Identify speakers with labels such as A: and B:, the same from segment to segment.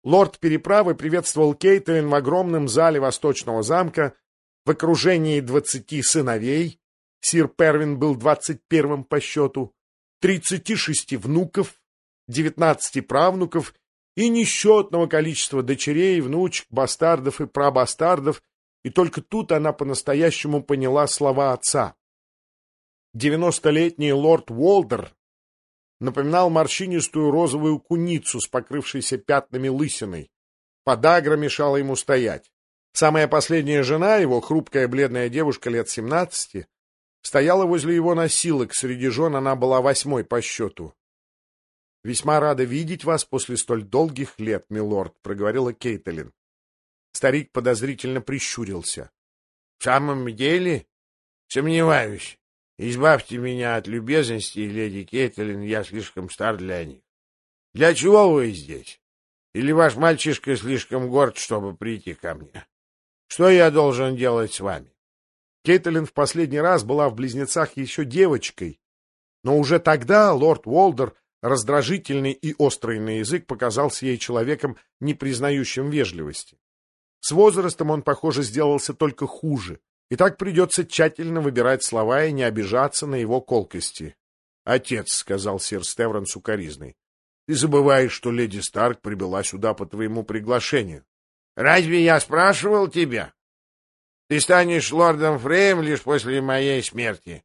A: Лорд переправы приветствовал Кейтлин в огромном зале восточного замка в окружении 20 сыновей, сир Первин был 21-м по счету, 36 внуков, 19 правнуков и несчетного количества дочерей, внучек, бастардов и прабастардов, и только тут она по-настоящему поняла слова отца. 90-летний лорд Уолдер напоминал морщинистую розовую куницу с покрывшейся пятнами лысиной. Подагра мешала ему стоять. Самая последняя жена его, хрупкая бледная девушка лет 17, стояла возле его носилок, среди жен она была 8-й по счету. «Весьма рада видеть вас после столь долгих лет, милорд», — проговорила Кейтлин. Старик подозрительно прищурился. — В самом деле? Сомневаюсь. Избавьте меня от любезностей, леди Кейтлин, я слишком стар для них. Для чего вы здесь? Или ваш мальчишка слишком горд, чтобы прийти ко мне? Что я должен делать с вами? Кейтлин в последний раз была в Близнецах еще девочкой, но уже тогда лорд Уолдер, раздражительный и острый на язык, показался ей человеком, не признающим вежливости. С возрастом он, похоже, сделался только хуже, и так придется тщательно выбирать слова и не обижаться на его колкости. — Отец, — сказал сир Стеврон сукоризной, — ты забываешь, что леди Старк прибыла сюда по твоему приглашению. — Разве я спрашивал тебя? Ты станешь лордом Фреем лишь после моей смерти.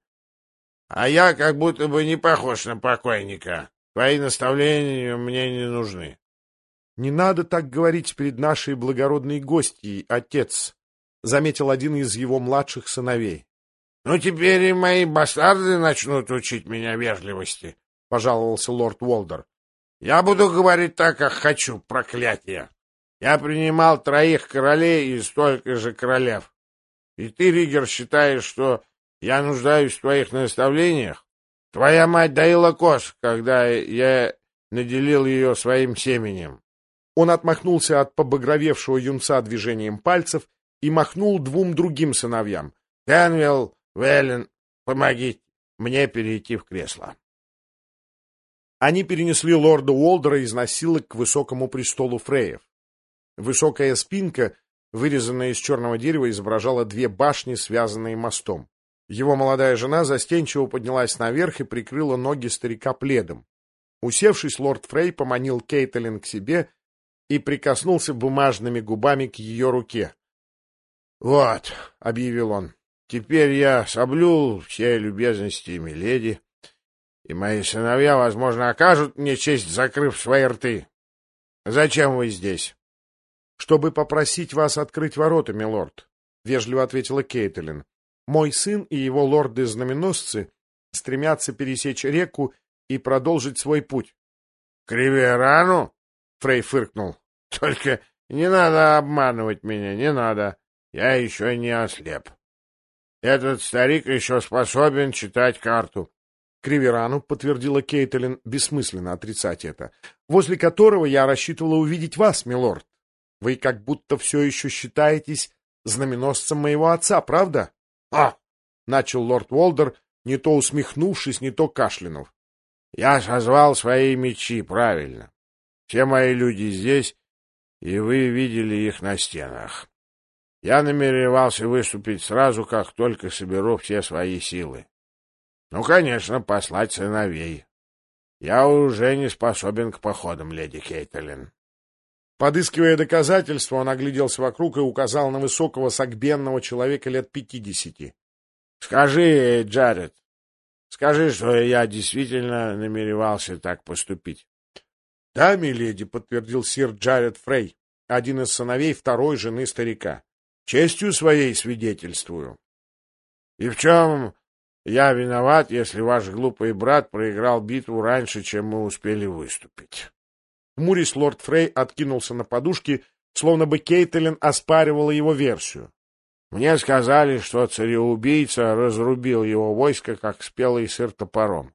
A: А я как будто бы не похож на покойника. Твои наставления мне не нужны. — Не надо так говорить перед нашей благородной гостьей, отец, — заметил один из его младших сыновей. — Ну, теперь и мои бастарды начнут учить меня вежливости, — пожаловался лорд Уолдер. — Я буду говорить так, как хочу, проклятие. Я принимал 3 королей и столько же королев. И ты, Ригер, считаешь, что я нуждаюсь в твоих наставлениях? Твоя мать доила коз, когда я наделил ее своим семенем. Он отмахнулся от побагровевшего юнца движением пальцев и махнул 2 другим сыновьям. — Тенвилл, Веллен, помогите мне перейти в кресло. Они перенесли лорда Уолдера из носилок к высокому престолу Фреев. Высокая спинка, вырезанная из черного дерева, изображала 2 башни, связанные мостом. Его молодая жена застенчиво поднялась наверх и прикрыла ноги старика пледом. Усевшись, лорд Фрей поманил Кейтлин к себе и прикоснулся бумажными губами к ее руке. — Вот, — объявил он, — теперь я соблюл все любезности миледи, и мои сыновья, возможно, окажут мне честь, закрыв свои рты. Зачем вы здесь? — Чтобы попросить вас открыть ворота, милорд, — вежливо ответила Кейтлин. — Мой сын и его лорды-знаменосцы стремятся пересечь реку и продолжить свой путь. — К Риверану? — Фрей фыркнул. — Только не надо обманывать меня, не надо. Я еще не ослеп. Этот старик еще способен читать карту. — К Риверану, — подтвердила Кейтлин, бессмысленно отрицать это, — возле которого я рассчитывала увидеть вас, милорд. Вы как будто все еще считаетесь знаменосцем моего отца, правда? — А! — начал лорд Уолдер, не то усмехнувшись, не то кашлянув. — Я созвал свои мечи, правильно. Все мои люди здесь, и вы видели их на стенах. Я намеревался выступить сразу, как только соберу все свои силы. Ну, конечно, послать сыновей. Я уже не способен к походам, леди Кейтлин. Подыскивая доказательства, он огляделся вокруг и указал на высокого согбенного человека лет 50. — Скажи, Джаред, скажи, что я действительно намеревался так поступить. — Да, миледи, — подтвердил сир Джаред Фрей, один из сыновей второй жены старика. — Честью своей свидетельствую. — И в чем я виноват, если ваш глупый брат проиграл битву раньше, чем мы успели выступить? Хмурясь, лорд Фрей откинулся на подушки, словно бы Кейтлин оспаривала его версию. Мне сказали, что цареубийца разрубил его войско, как спелый сыр топором.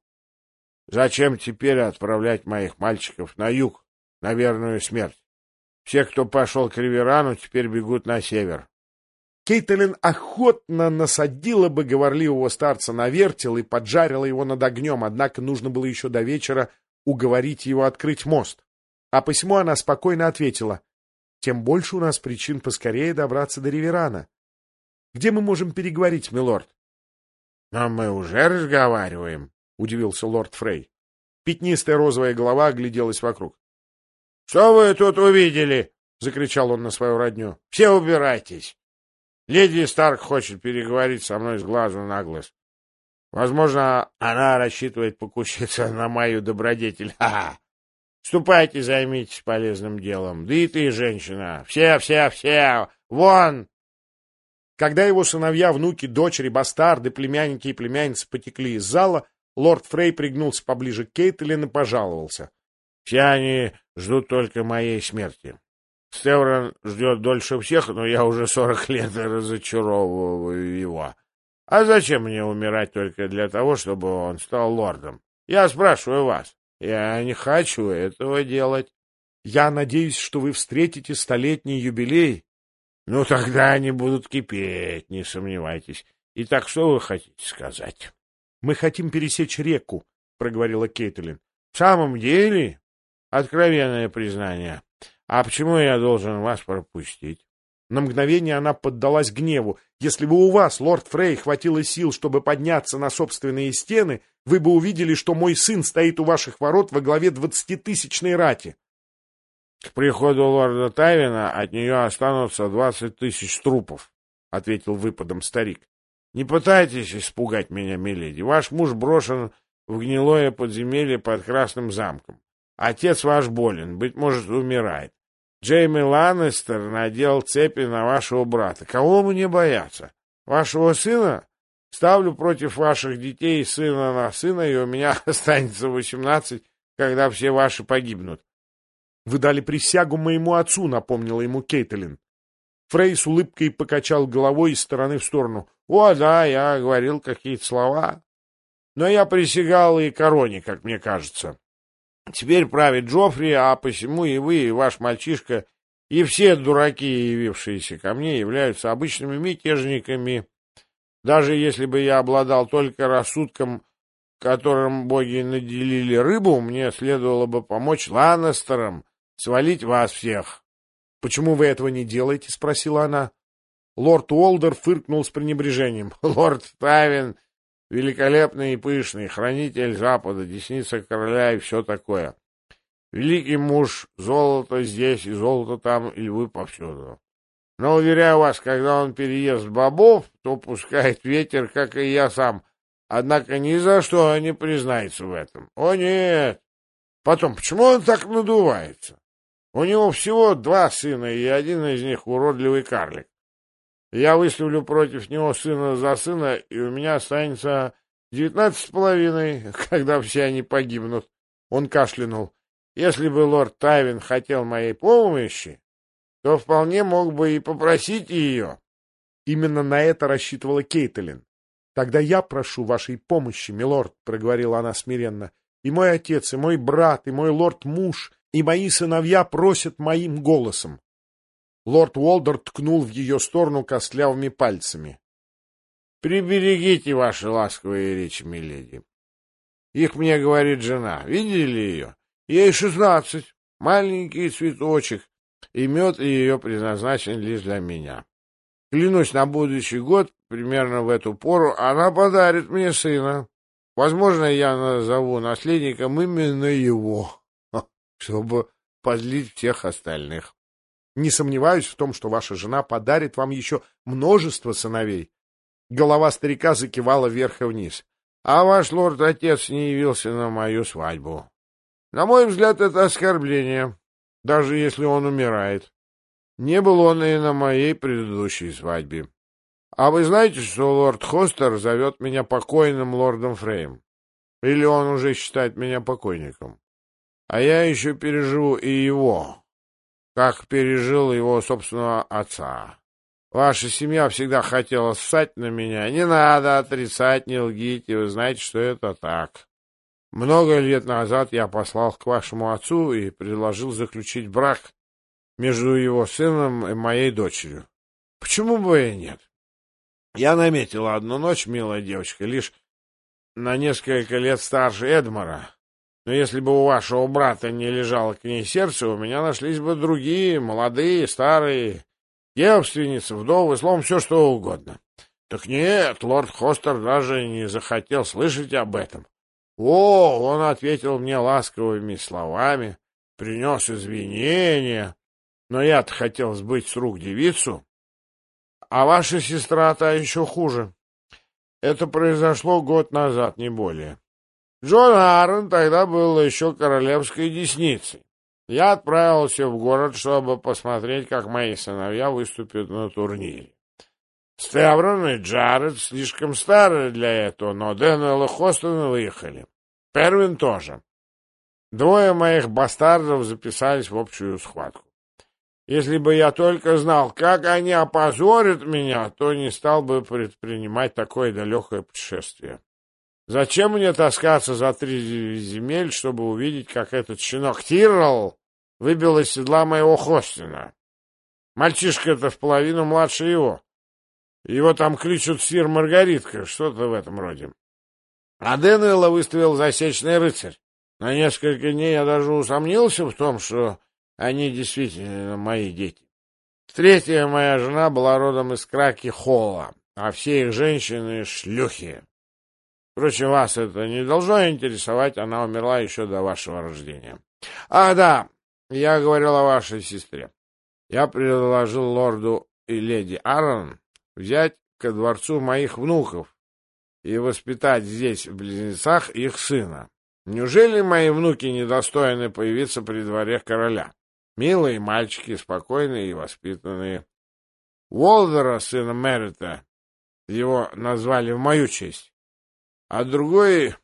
A: Зачем теперь отправлять моих мальчиков на юг, на верную смерть? Все, кто пошел к Риверану, теперь бегут на север. Кейтлин охотно насадила бы говорливого старца на вертел и поджарила его над огнем, однако нужно было еще до вечера уговорить его открыть мост. А посему она спокойно ответила: «Тем больше у нас причин поскорее добраться до Риверана. Где мы можем переговорить, милорд?»
B: «Но мы уже разговариваем», — удивился лорд Фрей.
A: Пятнистая розовая голова огляделась вокруг.
B: — Что вы тут увидели? — закричал он на свою родню. — Все убирайтесь. Леди Старк хочет переговорить со мной с глазу на глаз. Возможно, она рассчитывает покуситься на мою добродетель. Ха-ха! Ступайте, займитесь полезным делом. Да и ты, женщина. Все! Вон!
A: Когда его сыновья, внуки, дочери, бастарды, племянники и племянницы потекли из зала, лорд Фрей пригнулся поближе к Кейтлин и пожаловался.
B: Все они ждут только моей смерти. Стеврон ждет дольше всех, но я уже 40 лет разочаровываю его. А зачем мне умирать только для того, чтобы он стал лордом? Я спрашиваю вас. Я не хочу этого делать.
A: Я надеюсь, что вы встретите столетний юбилей.
B: Ну, тогда они будут кипеть, не сомневайтесь. Итак, что вы хотите сказать?
A: Мы хотим пересечь реку, проговорила Кейтлин.
B: В самом деле? Откровенное признание. А почему я должен вас пропустить?
A: На мгновение она поддалась гневу. Если бы у вас, лорд Фрей, хватило сил, чтобы подняться на собственные стены, вы бы увидели, что мой сын стоит у ваших ворот во главе 20-тысячной рати.
B: К приходу лорда Тайвина от нее останутся 20 тысяч трупов, — ответил выпадом старик. Не пытайтесь испугать меня, миледи. Ваш муж брошен в гнилое подземелье под Красным замком. Отец ваш болен, быть может, умирает. Джейми Ланнистер надел цепи на вашего брата. Кого мне бояться? Вашего сына? Ставлю против ваших детей сына на сына, и у меня останется 18, когда все ваши погибнут.
A: — Вы дали присягу моему отцу, — напомнила ему Кейтлин. Фрей с улыбкой покачал головой из стороны в сторону. — О, да, я говорил какие-то слова. Но я присягал и короне, как мне кажется. Теперь правит Джоффри, а посему и вы, и ваш мальчишка, и все дураки, явившиеся ко мне, являются обычными мятежниками. Даже если бы я обладал только рассудком, которым боги наделили рыбу, мне следовало бы помочь Ланнестерам свалить вас всех. — Почему вы этого не делаете? — спросила она. Лорд Уолдер фыркнул с пренебрежением. — Лорд Тайвин великолепный и пышный, хранитель Запада, десница короля и все такое. Великий муж, золото здесь и золото там, и львы повсюду. Но, уверяю вас, когда он переест бобов, то пускает ветер, как и я сам. Однако ни за что не признается в этом. О, нет! Потом, почему он так надувается? У него всего 2 сына, и один из них уродливый карлик. Я выставлю против него сына за сына, и у меня останется 19,5, когда все они погибнут. Он кашлянул. Если бы лорд Тайвин хотел моей помощи, то вполне мог бы и попросить ее. Именно на это рассчитывала Кейтлин. — Тогда я прошу вашей помощи, милорд, — проговорила она смиренно. — И мой отец, и мой брат, и мой лорд-муж, и мои сыновья просят моим голосом. Лорд Уолдер ткнул в ее сторону костлявыми пальцами. — Приберегите ваши ласковые речи, миледи. Их мне говорит жена. Видели ее? Ей 16, маленький цветочек, и мед ее предназначен лишь для меня. Клянусь, на будущий год, примерно в эту пору, она подарит мне сына. Возможно, я назову наследником именно его, чтобы позлить всех остальных. Не сомневаюсь в том, что ваша жена подарит вам еще множество сыновей. Голова старика закивала вверх и вниз. А ваш лорд-отец не явился на мою свадьбу. На мой взгляд, это оскорбление, даже если он умирает. Не был он и на моей предыдущей свадьбе. А вы знаете, что лорд Хостер зовет меня покойным лордом Фреем? Или он уже считает меня покойником? А я еще переживу и его, как пережил его собственного отца. Ваша семья всегда хотела ссать на меня. Не надо отрицать, не лгите, вы знаете, что это так. Много лет назад я послал к вашему отцу и предложил заключить брак между его сыном и моей дочерью. Почему бы и нет? Я наметила одну ночь, милая девочка, лишь на несколько лет старше Эдмара.
B: Но если бы у вашего брата не лежало к ней сердце, у меня нашлись бы другие, молодые, старые, девственницы, вдовы, словом, все что угодно. Так нет, лорд Хостер даже не захотел слышать об этом. О, он ответил мне ласковыми словами, принес извинения, но я-то хотел сбыть с рук девицу, а ваша сестра та еще хуже. Это произошло год назад, не более. Джон Аарон тогда был еще королевской десницей. Я отправился в город, чтобы посмотреть, как мои сыновья выступят на турнире. Стеврон и Джаред слишком старые для этого, но Дэнуэлл и Хостон выехали. Первин тоже. Двое моих бастардов записались в общую схватку. Если бы я только знал, как они опозорят меня, то не стал бы предпринимать такое далекое путешествие. Зачем мне таскаться за 3 земель, чтобы увидеть, как этот щенок Тиррелл выбил из седла моего Хостина? Мальчишка-то в половину младше его. Его там кличут сир Маргаритка, что-то в этом роде. А Дэнуэлла выставил засечный рыцарь. На несколько дней я даже усомнился в том, что они действительно мои дети. Третья моя жена была родом из Краки-Холла, а все их женщины — шлюхи. Впрочем, вас это не должно интересовать, она умерла еще до вашего рождения. Да, я говорил о вашей сестре. Я предложил лорду и леди Аарон взять ко дворцу моих внуков и воспитать здесь, в Близнецах, их сына. Неужели мои внуки недостойны появиться при дворе короля? Милые мальчики, спокойные и воспитанные. Уолдера, сына Меррита, его назвали в мою честь. А другой...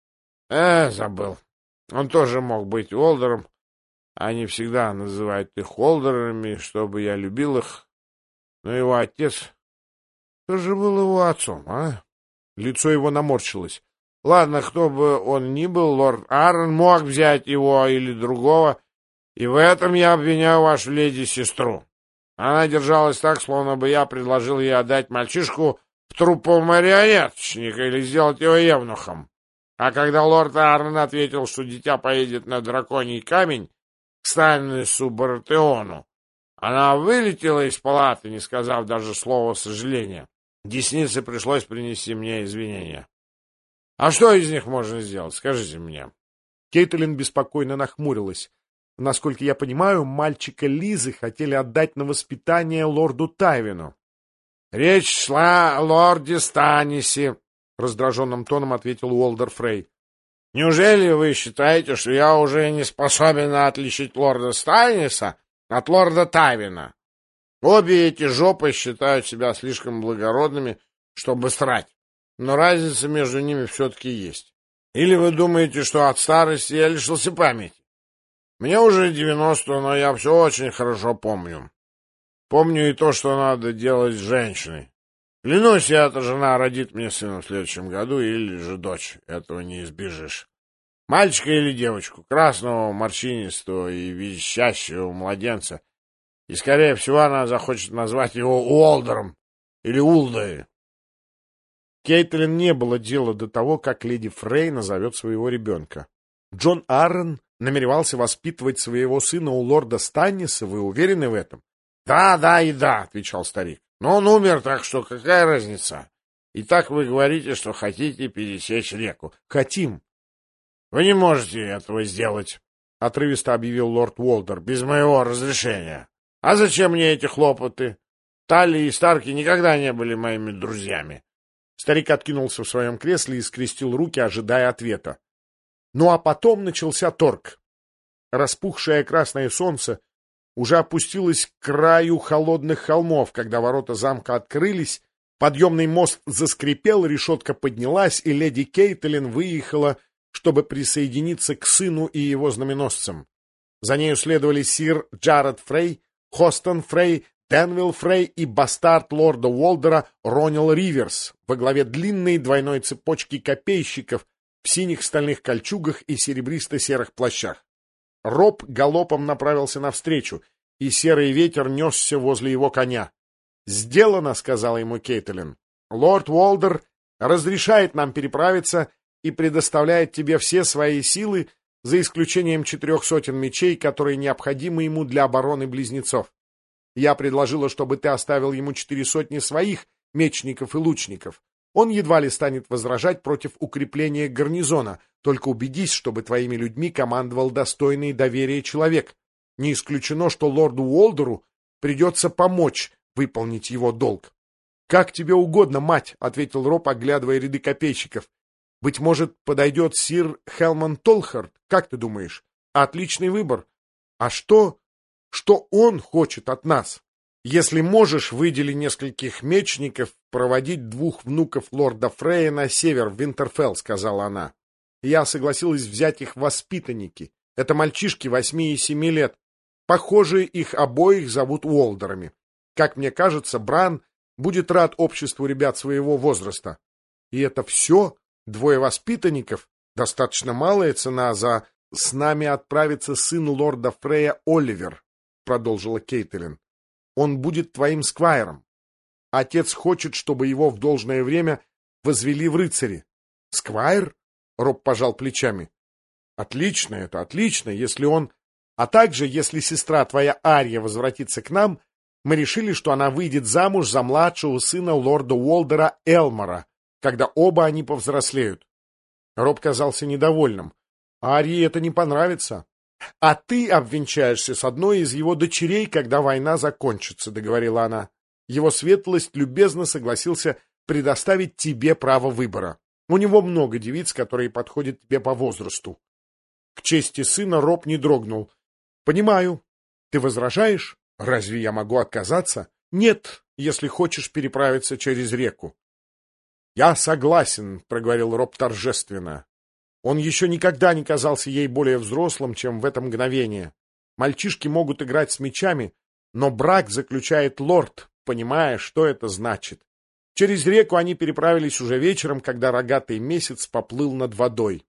B: забыл. Он тоже мог быть Уолдером. Они всегда называют их Уолдерами, чтобы я любил их. Но его отец... Кто же был его отцом, а? Лицо его наморщилось. Ладно, кто бы он ни был, лорд Аарон мог взять его или другого, и в этом я обвиняю вашу леди-сестру. Она держалась так, словно бы я предложил ей отдать мальчишку в труппу марионеточника или сделать его евнухом. А когда лорд Аарон ответил, что дитя поедет на драконий камень к Станнису Баратеону, она вылетела из палаты, не сказав даже слова сожаления. Деснице пришлось принести мне извинения. А что из них можно сделать, скажите мне?
A: Кейтлин беспокойно нахмурилась. Насколько я понимаю, мальчика Лизы хотели отдать на воспитание лорду Тайвину.
B: — Речь шла о лорде Станнисе, — раздраженным тоном ответил Уолдер Фрей. — Неужели вы считаете, что я уже не способен отличить лорда Станниса от лорда Тайвина? Обе эти жопы считают себя слишком благородными, чтобы срать, но разница между ними все-таки есть. Или вы думаете, что от старости я лишился памяти? Мне уже 90, но я все очень хорошо помню. Помню и то, что надо делать с женщиной. Клянусь, эта жена родит мне сына в следующем году, или же дочь. Этого не избежишь. Мальчика или девочку, красного, морщинистого и визжащего младенца. И, скорее всего, она захочет назвать его Уолдером или Улдой.
A: Кейтлин не было дела до того, как леди Фрей назовет своего ребенка. Джон Аарон намеревался воспитывать своего сына у лорда Станниса, вы уверены в этом?
B: Да, отвечал старик. Но он умер, так что какая разница? Итак, вы говорите, что хотите пересечь реку.
A: Хотим.
B: Вы не можете этого сделать,
A: отрывисто объявил лорд Уолдер,
B: без моего разрешения. А зачем мне эти хлопоты? Талли и Старки никогда не были моими друзьями.
A: Старик откинулся в своем кресле и скрестил руки, ожидая ответа. Ну а потом начался торг. Распухшее красное солнце уже опустилось к краю холодных холмов, когда ворота замка открылись, подъемный мост заскрипел, решетка поднялась, и леди Кейтлин выехала, чтобы присоединиться к сыну и его знаменосцам. За нею следовали сир Джаред Фрей, Хостон Фрей, Денвилл Фрей и бастард лорда Уолдера Ронил Риверс во главе длинной двойной цепочки копейщиков в синих стальных кольчугах и серебристо-серых плащах. Роб галопом направился навстречу, и серый ветер несся возле его коня. «Сделано», — сказала ему Кейтлин. «Лорд Уолдер разрешает нам переправиться и предоставляет тебе все свои силы, за исключением 400 мечей, которые необходимы ему для обороны близнецов. Я предложила, чтобы ты оставил ему 400 своих мечников и лучников. Он едва ли станет возражать против укрепления гарнизона, только убедись, чтобы твоими людьми командовал достойный доверия человек. Не исключено, что лорду Уолдеру придется помочь выполнить его долг. — Как тебе угодно, мать, — ответил Роб, оглядывая ряды копейщиков. — Быть может, подойдет сир Хелман Толхард, как ты думаешь? Отличный выбор. А что он хочет от нас? Если можешь, выдели нескольких мечников проводить 2 внуков лорда Фрея на север, в Винтерфелл, — сказала она. Я согласилась взять их в воспитанники. Это мальчишки 8 и 7 лет. Похоже, их обоих зовут Уолдерами. Как мне кажется, Бран будет рад обществу ребят своего возраста. И это все? 2 воспитанников? Достаточно малая цена за... С нами отправится сын лорда Фрея Оливер, — продолжила Кейтлин. Он будет твоим сквайром. Отец хочет, чтобы его в должное время возвели в рыцари. Сквайр? Роб пожал плечами. Отлично это, отлично, если он... А также, если сестра твоя Ария возвратится к нам, мы решили, что она выйдет замуж за младшего сына лорда Уолдера Элмора, когда оба они повзрослеют. Роб казался недовольным. Арии это не понравится. А ты обвенчаешься с одной из его дочерей, когда война закончится, — договорила она. Его светлость любезно согласился предоставить тебе право выбора. У него много девиц, которые подходят тебе по возрасту. К чести сына Роб не дрогнул. — Понимаю. Ты возражаешь? Разве я могу отказаться? Нет, если хочешь переправиться через реку. — Я согласен, — проговорил Роб торжественно. Он еще никогда не казался ей более взрослым, чем в это мгновение. Мальчишки могут играть с мечами, но брак заключает лорд, понимая, что это значит. Через реку они переправились уже вечером, когда рогатый месяц поплыл над водой.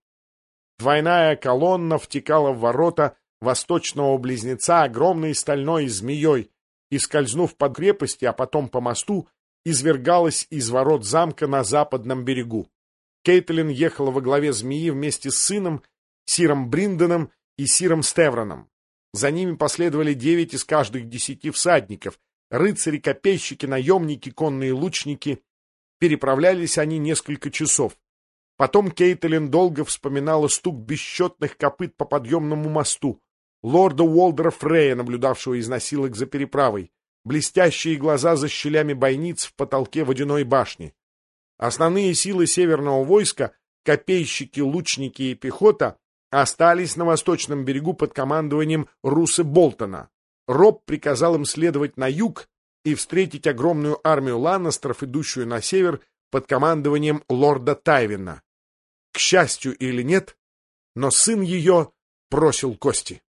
A: Двойная колонна втекала в ворота восточного близнеца огромной стальной змеей и, скользнув под крепости, а потом по мосту, извергалась из ворот замка на западном берегу. Кейтлин ехала во главе змеи вместе с сыном, сиром Бринденом и сиром Стевроном. За ними последовали 9 из каждых 10 всадников, рыцари, копейщики, наемники, конные лучники. Переправлялись они несколько часов. Потом Кейтлин долго вспоминала стук бесчетных копыт по подъемному мосту, лорда Уолдера Фрея, наблюдавшего из носилок за переправой, блестящие глаза за щелями бойниц в потолке водяной башни. Основные силы северного войска, копейщики, лучники и пехота, остались на восточном берегу под командованием Русы Болтона. Роб приказал им следовать на юг и встретить огромную армию ланнестеров, идущую на север под командованием лорда Тайвина. К счастью или нет, но сын ее бросил кости.